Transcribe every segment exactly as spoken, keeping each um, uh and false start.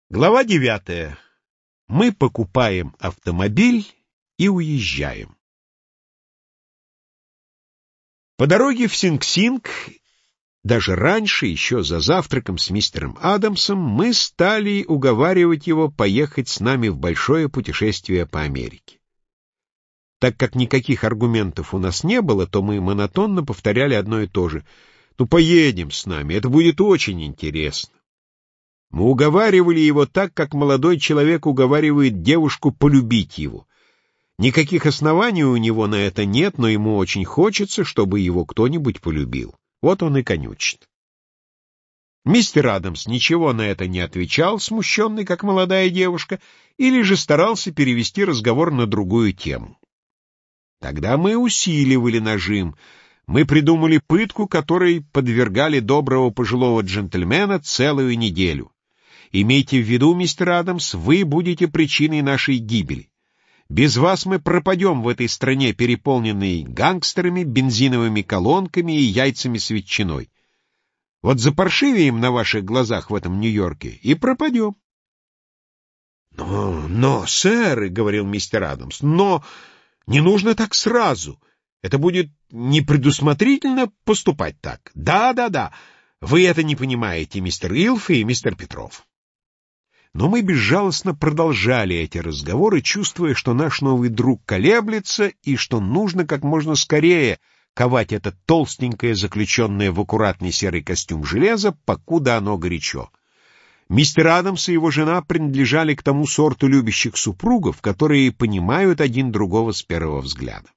Глава девятая. Мы покупаем автомобиль и уезжаем. По дороге в Синг-Синг, даже раньше, еще за завтраком с мистером Адамсом, мы стали уговаривать его поехать с нами в большое путешествие по Америке. Так как никаких аргументов у нас не было, то мы монотонно повторяли одно и то же. «Ну, поедем с нами, это будет очень интересно». Мы уговаривали его так, как молодой человек уговаривает девушку полюбить его. Никаких оснований у него на это нет, но ему очень хочется, чтобы его кто-нибудь полюбил. Вот он и конючит. Мистер Адамс ничего на это не отвечал, смущенный, как молодая девушка, или же старался перевести разговор на другую тему. Тогда мы усиливали нажим. Мы придумали пытку, которой подвергали доброго пожилого джентльмена целую неделю. Имейте в виду, мистер Адамс, вы будете причиной нашей гибели. Без вас мы пропадем в этой стране, переполненной гангстерами, бензиновыми колонками и яйцами с ветчиной. Вот запаршивеем на ваших глазах в этом Нью-Йорке и пропадем. — Но, но, сэр, — говорил мистер Адамс, — но не нужно так сразу. Это будет непредусмотрительно поступать так. Да, да, да. Вы это не понимаете, мистер Илф и мистер Петров. Но мы безжалостно продолжали эти разговоры, чувствуя, что наш новый друг колеблется и что нужно как можно скорее ковать это толстенькое, заключенное в аккуратный серый костюм железо, покуда оно горячо. Мистер Адамс и его жена принадлежали к тому сорту любящих супругов, которые понимают один другого с первого взгляда.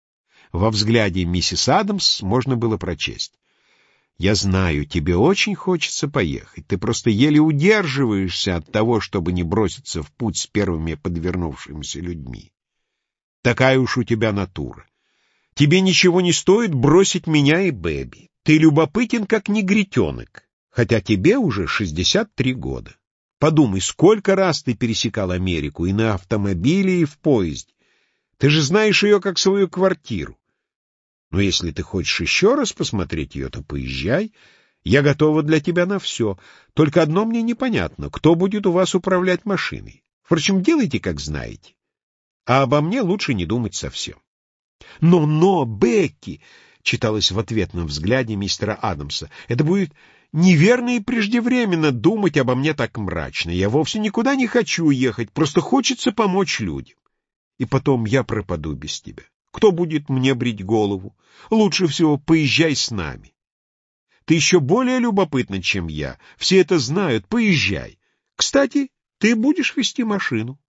Во взгляде миссис Адамс можно было прочесть: «Я знаю, тебе очень хочется поехать. Ты просто еле удерживаешься от того, чтобы не броситься в путь с первыми подвернувшимися людьми. Такая уж у тебя натура. Тебе ничего не стоит бросить меня и Бэби. Ты любопытен, как негритенок, хотя тебе уже шестьдесят три года. Подумай, сколько раз ты пересекал Америку и на автомобиле, и в поезде. Ты же знаешь ее как свою квартиру. Но если ты хочешь еще раз посмотреть ее, то поезжай. Я готова для тебя на все. Только одно мне непонятно: кто будет у вас управлять машиной? Впрочем, делайте, как знаете. А обо мне лучше не думать совсем». «Но, но, Бекки!» — читалось в ответном взгляде мистера Адамса. «Это будет неверно и преждевременно думать обо мне так мрачно. Я вовсе никуда не хочу уехать, просто хочется помочь людям. И потом я пропаду без тебя. Кто будет мне брить голову? Лучше всего поезжай с нами. Ты еще более любопытна, чем я. Все это знают. Поезжай. Кстати, ты будешь вести машину».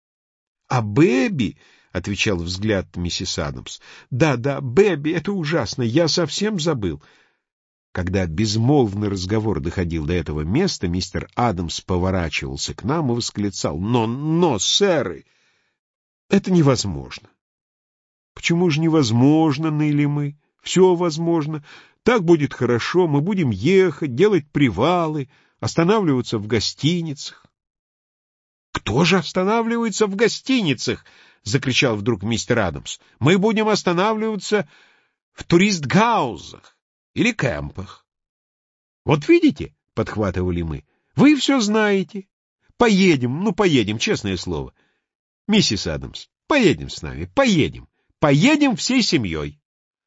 «А Бэби?» — отвечал взгляд миссис Адамс. «Да, да, Бэби, это ужасно. Я совсем забыл». Когда безмолвный разговор доходил до этого места, мистер Адамс поворачивался к нам и восклицал: «Но, но, сэры, это невозможно». «Почему же невозможно?» — ныли мы. «Все возможно. Так будет хорошо. Мы будем ехать, делать привалы, останавливаться в гостиницах». «Кто же останавливается в гостиницах?» — закричал вдруг мистер Адамс. «Мы будем останавливаться в турист-гаузах или кемпах». «Вот видите?» — подхватывали мы. «Вы все знаете. Поедем, ну поедем, честное слово. Миссис Адамс, поедем с нами, поедем. Поедем всей семьей».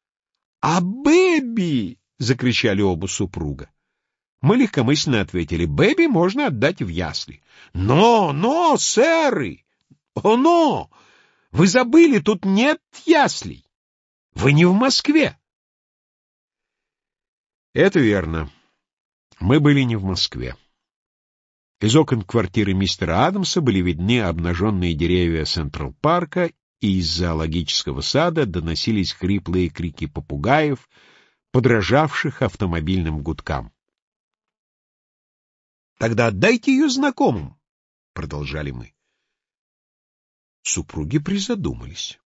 «А Бэби!» — закричали оба супруга. Мы легкомысленно ответили: «Бэби можно отдать в ясли». «Но, но, сэры! О, но! Вы забыли, тут нет яслей. Вы не в Москве». Это верно. Мы были не в Москве. Из окон квартиры мистера Адамса были видны обнаженные деревья Централ-парка, и из зоологического сада доносились хриплые крики попугаев, подражавших автомобильным гудкам. «Тогда отдайте ее знакомым», — продолжали мы. Супруги призадумались.